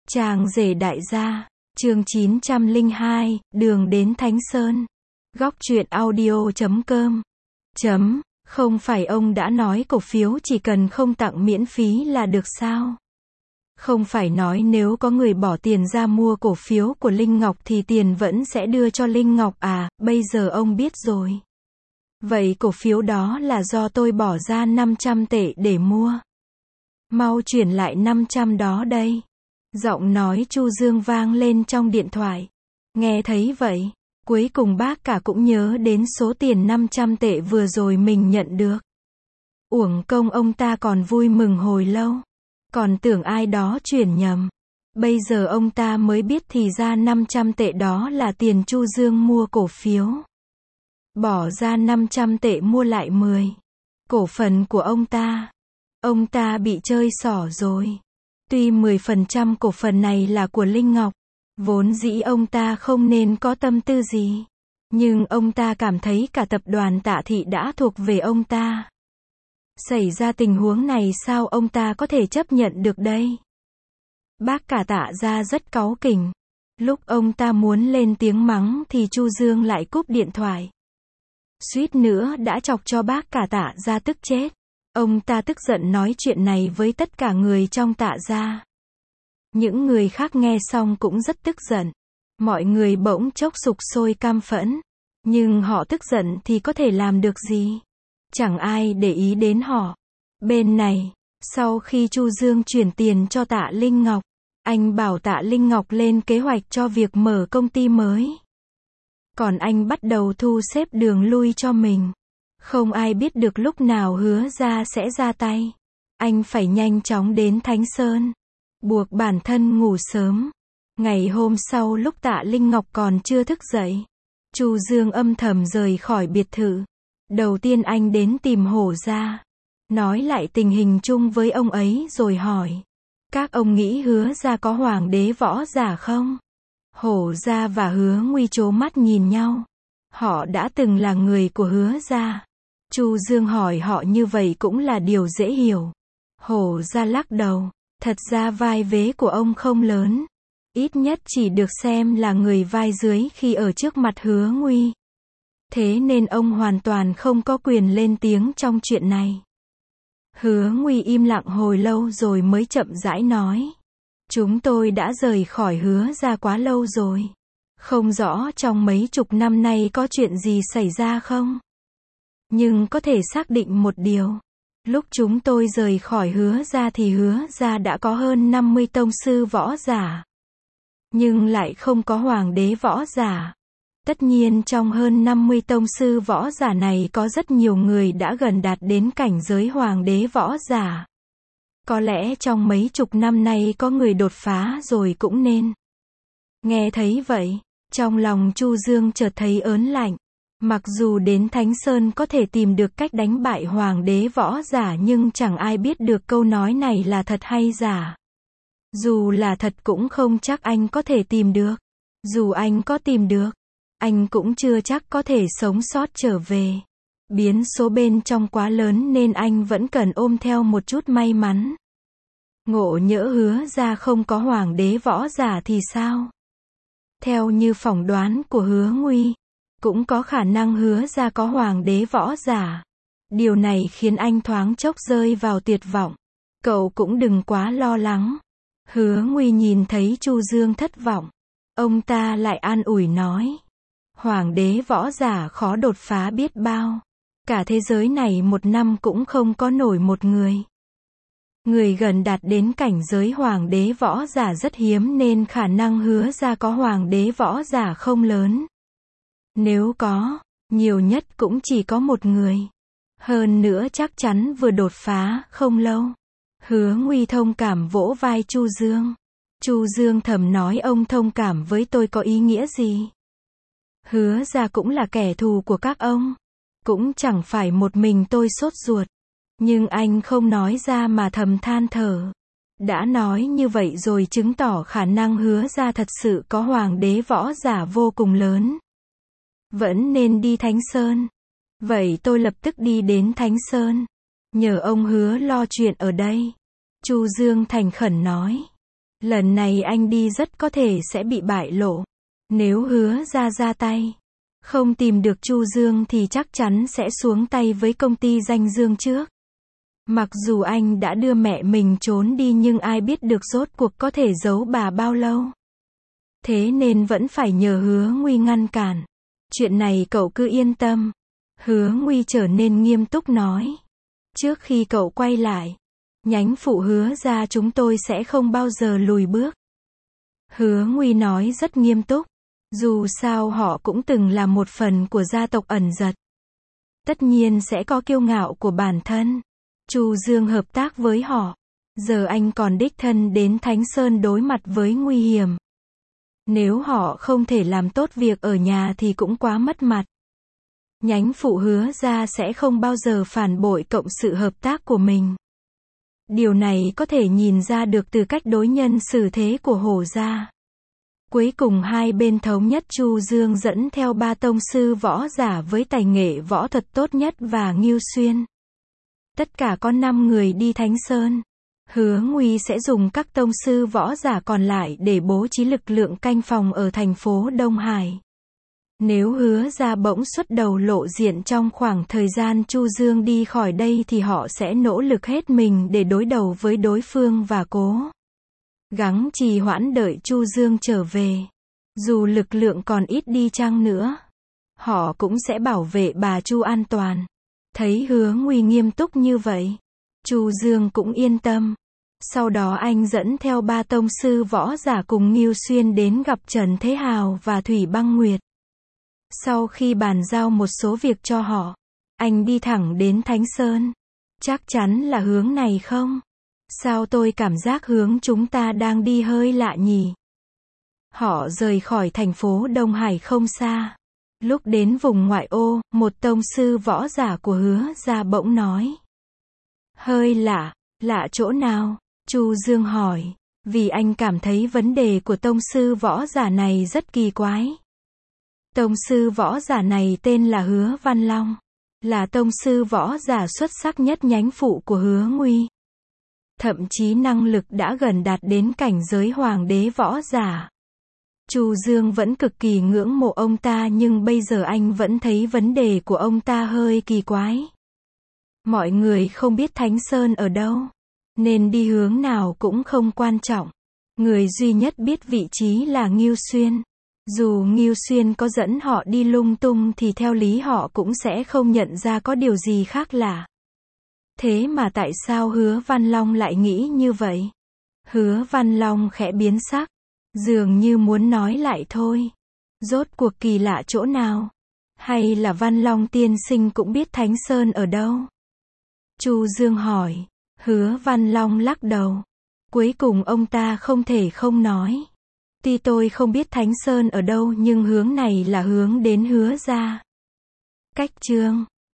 Chàng rể đại gia, chương 902, đường đến Thánh Sơn. Góc truyện audio.com. Không phải ông đã nói cổ phiếu chỉ cần không tặng miễn phí là được sao? Không phải nói nếu có người bỏ tiền ra mua cổ phiếu của Linh Ngọc thì tiền vẫn sẽ đưa cho Linh Ngọc à, bây giờ ông biết rồi. Vậy cổ phiếu đó là do tôi bỏ ra 500 tệ để mua. Mau chuyển lại 500 đó đây. Giọng nói Chu Dương vang lên trong điện thoại. Nghe thấy vậy, cuối cùng bác cả cũng nhớ đến số tiền 500 tệ vừa rồi mình nhận được. Uổng công ông ta còn vui mừng hồi lâu. Còn tưởng ai đó chuyển nhầm. Bây giờ ông ta mới biết thì ra 500 tệ đó là tiền Chu Dương mua cổ phiếu. Bỏ ra 500 tệ mua lại 10 cổ phần của ông ta. Ông ta bị chơi xỏ rồi. Tuy 10% cổ phần này là của Linh Ngọc, vốn dĩ ông ta không nên có tâm tư gì. Nhưng ông ta cảm thấy cả tập đoàn Tạ Thị đã thuộc về ông ta. Xảy ra tình huống này sao ông ta có thể chấp nhận được đây? Bác cả Tạ gia rất cáu kỉnh. Lúc ông ta muốn lên tiếng mắng thì Chu Dương lại cúp điện thoại. Suýt nữa đã chọc cho bác cả Tạ gia tức chết. Ông ta tức giận nói chuyện này với tất cả người trong Tạ gia. Những người khác nghe xong cũng rất tức giận. Mọi người bỗng chốc sục sôi căm phẫn. Nhưng họ tức giận thì có thể làm được gì? Chẳng ai để ý đến họ. Bên này, sau khi Chu Dương chuyển tiền cho Tạ Linh Ngọc, anh bảo Tạ Linh Ngọc lên kế hoạch cho việc mở công ty mới. Còn anh bắt đầu thu xếp đường lui cho mình. Không ai biết được lúc nào Hứa Gia sẽ ra tay. Anh phải nhanh chóng đến Thánh Sơn. Buộc bản thân ngủ sớm. Ngày hôm sau lúc Tạ Linh Ngọc còn chưa thức dậy, Chu Dương âm thầm rời khỏi biệt thự. Đầu tiên anh đến tìm Hổ Gia. Nói lại tình hình chung với ông ấy rồi hỏi. Các ông nghĩ Hứa Gia có hoàng đế võ giả không? Hổ Gia và Hứa Nguy trố mắt nhìn nhau. Họ đã từng là người của Hứa Gia. Chu Dương hỏi họ như vậy cũng là điều dễ hiểu. Hổ Gia lắc đầu. Thật ra vai vế của ông không lớn. Ít nhất chỉ được xem là người vai dưới khi ở trước mặt Hứa Nguy. Thế nên ông hoàn toàn không có quyền lên tiếng trong chuyện này. Hứa Nguy im lặng hồi lâu rồi mới chậm rãi nói. Chúng tôi đã rời khỏi Hứa Gia quá lâu rồi. Không rõ trong mấy chục năm nay có chuyện gì xảy ra không? Nhưng có thể xác định một điều. Lúc chúng tôi rời khỏi Hứa Gia thì Hứa Gia đã có hơn 50 tông sư võ giả. Nhưng lại không có hoàng đế võ giả. Tất nhiên trong hơn 50 tông sư võ giả này có rất nhiều người đã gần đạt đến cảnh giới hoàng đế võ giả. Có lẽ trong mấy chục năm nay có người đột phá rồi cũng nên. Nghe thấy vậy, trong lòng Chu Dương chợt thấy ớn lạnh. Mặc dù đến Thánh Sơn có thể tìm được cách đánh bại hoàng đế võ giả nhưng chẳng ai biết được câu nói này là thật hay giả. Dù là thật cũng không chắc anh có thể tìm được. Dù anh có tìm được, anh cũng chưa chắc có thể sống sót trở về. Biến số bên trong quá lớn nên anh vẫn cần ôm theo một chút may mắn. Ngộ nhỡ Hứa Gia không có hoàng đế võ giả thì sao? Theo như phỏng đoán của Hứa Nguy, cũng có khả năng Hứa Gia có hoàng đế võ giả. Điều này khiến anh thoáng chốc rơi vào tuyệt vọng. Cậu cũng đừng quá lo lắng. Hứa Nguy nhìn thấy Chu Dương thất vọng. Ông ta lại an ủi nói. Hoàng đế võ giả khó đột phá biết bao. Cả thế giới này một năm cũng không có nổi một người. Người gần đạt đến cảnh giới hoàng đế võ giả rất hiếm nên khả năng Hứa Gia có hoàng đế võ giả không lớn. Nếu có, nhiều nhất cũng chỉ có một người. Hơn nữa chắc chắn vừa đột phá không lâu. Hứa Nguy thông cảm vỗ vai Chu Dương. Chu Dương thầm nói ông thông cảm với tôi có ý nghĩa gì? Hứa Gia cũng là kẻ thù của các ông. Cũng chẳng phải một mình tôi sốt ruột. Nhưng anh không nói ra mà thầm than thở. Đã nói như vậy rồi chứng tỏ khả năng Hứa Gia thật sự có hoàng đế võ giả vô cùng lớn. Vẫn nên đi Thánh Sơn. Vậy tôi lập tức đi đến Thánh Sơn. Nhờ ông Hứa lo chuyện ở đây. Chu Dương thành khẩn nói. Lần này anh đi rất có thể sẽ bị bại lộ. Nếu Hứa ra ra tay, không tìm được Chu Dương thì chắc chắn sẽ xuống tay với công ty danh Dương trước. Mặc dù anh đã đưa mẹ mình trốn đi nhưng ai biết được rốt cuộc có thể giấu bà bao lâu. Thế nên vẫn phải nhờ Hứa Nguy ngăn cản. Chuyện này cậu cứ yên tâm. Hứa Nguy trở nên nghiêm túc nói. Trước khi cậu quay lại, nhánh phụ Hứa ra chúng tôi sẽ không bao giờ lùi bước. Hứa Nguy nói rất nghiêm túc. Dù sao họ cũng từng là một phần của gia tộc Ẩn Giật. Tất nhiên sẽ có kiêu ngạo của bản thân. Chu Dương hợp tác với họ. Giờ anh còn đích thân đến Thánh Sơn đối mặt với nguy hiểm. Nếu họ không thể làm tốt việc ở nhà thì cũng quá mất mặt. Nhánh phụ Hứa ra sẽ không bao giờ phản bội cộng sự hợp tác của mình. Điều này có thể nhìn ra được từ cách đối nhân xử thế của Hổ gia. Cuối cùng hai bên thống nhất Chu Dương dẫn theo 3 tông sư võ giả với tài nghệ võ thuật tốt nhất và Ngưu Xuyên. Tất cả có 5 người đi Thánh Sơn. Hứa Nguy sẽ dùng các tông sư võ giả còn lại để bố trí lực lượng canh phòng ở thành phố Đông Hải. Nếu Hứa ra bỗng xuất đầu lộ diện trong khoảng thời gian Chu Dương đi khỏi đây thì họ sẽ nỗ lực hết mình để đối đầu với đối phương và cố gắng trì hoãn đợi Chu Dương trở về. Dù lực lượng còn ít đi chăng nữa, họ cũng sẽ bảo vệ bà Chu an toàn. Thấy Hứa Nguy nghiêm túc như vậy, Chu Dương cũng yên tâm. Sau đó anh dẫn theo 3 tông sư võ giả cùng Ngưu Xuyên đến gặp Trần Thế Hào và Thủy Băng Nguyệt. Sau khi bàn giao một số việc cho họ, anh đi thẳng đến Thánh Sơn. Chắc chắn là hướng này không? Sao tôi cảm giác hướng chúng ta đang đi hơi lạ nhỉ? Họ rời khỏi thành phố Đông Hải không xa. Lúc đến vùng ngoại ô, một tông sư võ giả của Hứa gia bỗng nói. Hơi lạ, lạ chỗ nào? Chu Dương hỏi. Vì anh cảm thấy vấn đề của tông sư võ giả này rất kỳ quái. Tông sư võ giả này tên là Hứa Văn Long. Là tông sư võ giả xuất sắc nhất nhánh phụ của Hứa Nguy. Thậm chí năng lực đã gần đạt đến cảnh giới hoàng đế võ giả. Chu Dương vẫn cực kỳ ngưỡng mộ ông ta nhưng bây giờ anh vẫn thấy vấn đề của ông ta hơi kỳ quái. Mọi người không biết Thánh Sơn ở đâu, nên đi hướng nào cũng không quan trọng. Người duy nhất biết vị trí là Ngưu Xuyên. Dù Ngưu Xuyên có dẫn họ đi lung tung thì theo lý họ cũng sẽ không nhận ra có điều gì khác lạ. Thế mà tại sao Hứa Văn Long lại nghĩ như vậy? Hứa Văn Long khẽ biến sắc, dường như muốn nói lại thôi. Rốt cuộc kỳ lạ chỗ nào? Hay là Văn Long tiên sinh cũng biết Thánh Sơn ở đâu? Chu Dương hỏi. Hứa Văn Long lắc đầu. Cuối cùng ông ta không thể không nói. Tuy tôi không biết Thánh Sơn ở đâu nhưng hướng này là hướng đến Hứa gia. Cách chương